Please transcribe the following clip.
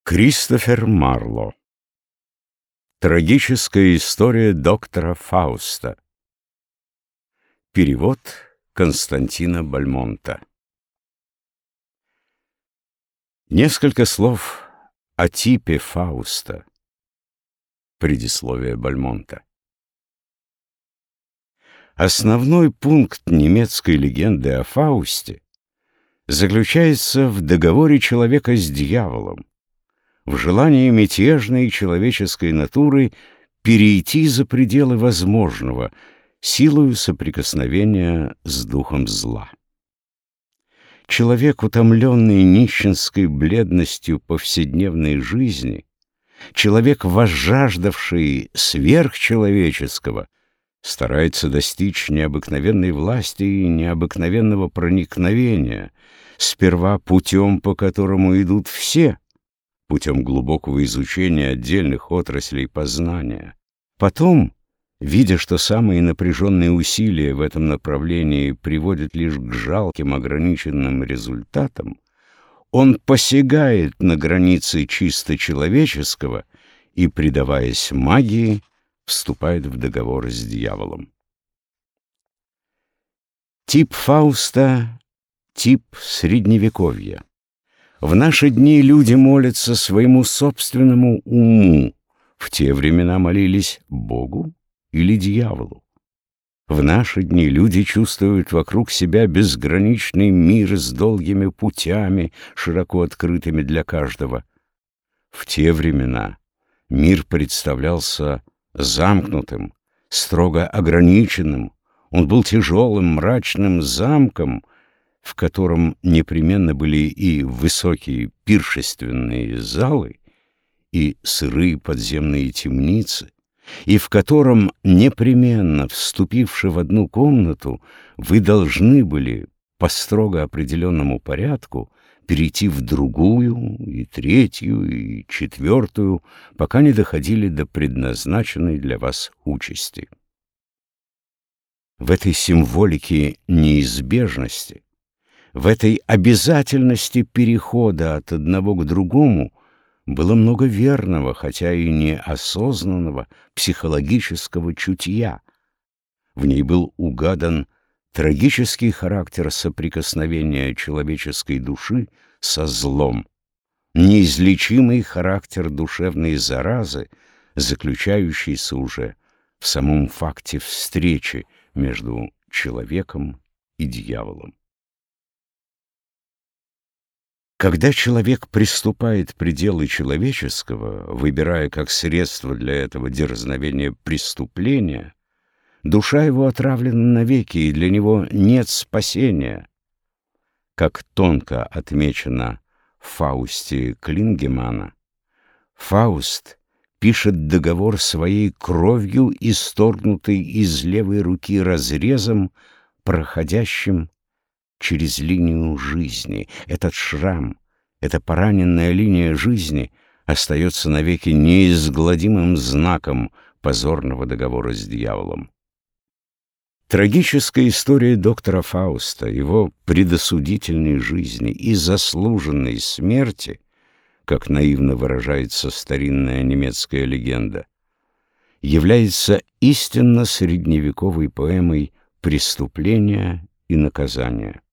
Кристофер Марло. Трагическая история доктора Фауста. Перевод Константина Бальмонта. Несколько слов о типе Фауста. Предисловие Бальмонта. Основной пункт немецкой легенды о Фаусте заключается в договоре человека с дьяволом, в желании мятежной человеческой натуры перейти за пределы возможного силою соприкосновения с духом зла. Человек, утомленный нищенской бледностью повседневной жизни, человек, возжаждавший сверхчеловеческого, старается достичь необыкновенной власти и необыкновенного проникновения, сперва путем, по которому идут все, путем глубокого изучения отдельных отраслей познания. Потом, видя, что самые напряженные усилия в этом направлении приводят лишь к жалким ограниченным результатам, он посягает на границы чисто человеческого и, предаваясь магии, вступает в договор с дьяволом. Тип Фауста — тип Средневековья. В наши дни люди молятся своему собственному уму. В те времена молились Богу или дьяволу. В наши дни люди чувствуют вокруг себя безграничный мир с долгими путями, широко открытыми для каждого. В те времена мир представлялся замкнутым, строго ограниченным. Он был тяжелым, мрачным замком, в котором непременно были и высокие пиршественные залы, и сырые подземные темницы, и в котором непременно, вступивши в одну комнату, вы должны были по строго определенному порядку перейти в другую, и третью, и четвертую, пока не доходили до предназначенной для вас участи. В этой символике неизбежности, в этой обязательности перехода от одного к другому было много верного, хотя и неосознанного психологического чутья. В ней был угадан трагический характер соприкосновения человеческой души со злом, неизлечимый характер душевной заразы, заключающийся уже в самом факте встречи между человеком и дьяволом. Когда человек приступает пределы человеческого, выбирая как средство для этого дерзновения преступления, душа его отравлена навеки, и для него нет спасения. Как тонко отмечено в Фаусте Клингемана, Фауст пишет договор своей кровью, исторгнутой из левой руки разрезом, проходящим через линию жизни. Этот шрам, эта пораненная линия жизни остается навеки неизгладимым знаком позорного договора с дьяволом. Трагическая история доктора Фауста, его предосудительной жизни и заслуженной смерти, как наивно выражается старинная немецкая легенда, является истинно средневековой поэмой преступления и наказания.